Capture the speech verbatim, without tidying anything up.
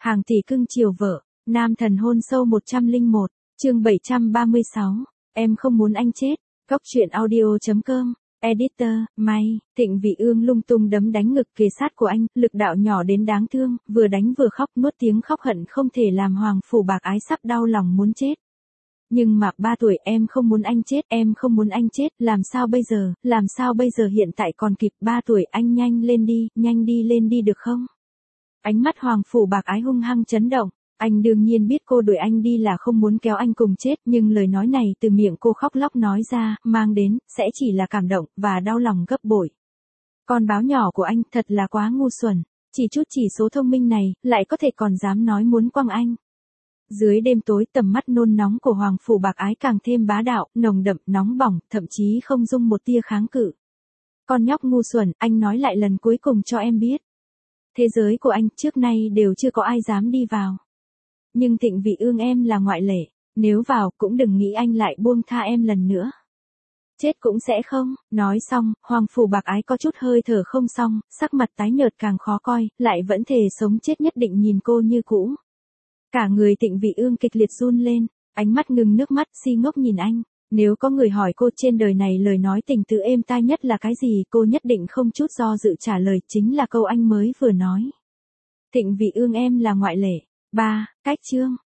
Hàng tỷ cưng chiều vợ, nam thần hôn sâu một trăm lẻ một, chương bảy trăm ba mươi sáu, em không muốn anh chết, Cóc truyện audio chấm com, editor, May, Thịnh Vị Ương lung tung đấm đánh ngực kề sát của anh, lực đạo nhỏ đến đáng thương, vừa đánh vừa khóc nuốt tiếng khóc hận không thể làm Hoàng Phủ Bạc Ái sắp đau lòng muốn chết. Nhưng mà ba tuổi em không muốn anh chết, em không muốn anh chết, làm sao bây giờ, làm sao bây giờ hiện tại còn kịp, ba tuổi anh nhanh lên đi, nhanh đi lên đi được không? Ánh mắt Hoàng Phủ Bạc Ái hung hăng chấn động, anh đương nhiên biết cô đuổi anh đi là không muốn kéo anh cùng chết, nhưng lời nói này từ miệng cô khóc lóc nói ra, mang đến, sẽ chỉ là cảm động, và đau lòng gấp bội. Con báo nhỏ của anh thật là quá ngu xuẩn, chỉ chút chỉ số thông minh này, lại có thể còn dám nói muốn quăng anh. Dưới đêm tối tầm mắt nôn nóng của Hoàng Phủ Bạc Ái càng thêm bá đạo, nồng đậm, nóng bỏng, thậm chí không dung một tia kháng cự. Con nhóc ngu xuẩn, anh nói lại lần cuối cùng cho em biết. Thế giới của anh trước nay đều chưa có ai dám đi vào. Nhưng Thịnh Vị Ương em là ngoại lệ, nếu vào cũng đừng nghĩ anh lại buông tha em lần nữa. Chết cũng sẽ không, nói xong, Hoàng Phủ Bạc Ái có chút hơi thở không xong, sắc mặt tái nhợt càng khó coi, lại vẫn thề sống chết nhất định nhìn cô như cũ. Cả người Thịnh Vị Ương kịch liệt run lên, ánh mắt ngừng nước mắt si ngốc nhìn anh. Nếu có người hỏi cô trên đời này lời nói tình tự êm tai nhất là cái gì, cô nhất định không chút do dự trả lời chính là câu anh mới vừa nói. Thịnh Vị Ương em là ngoại lệ. Ba, cách chương,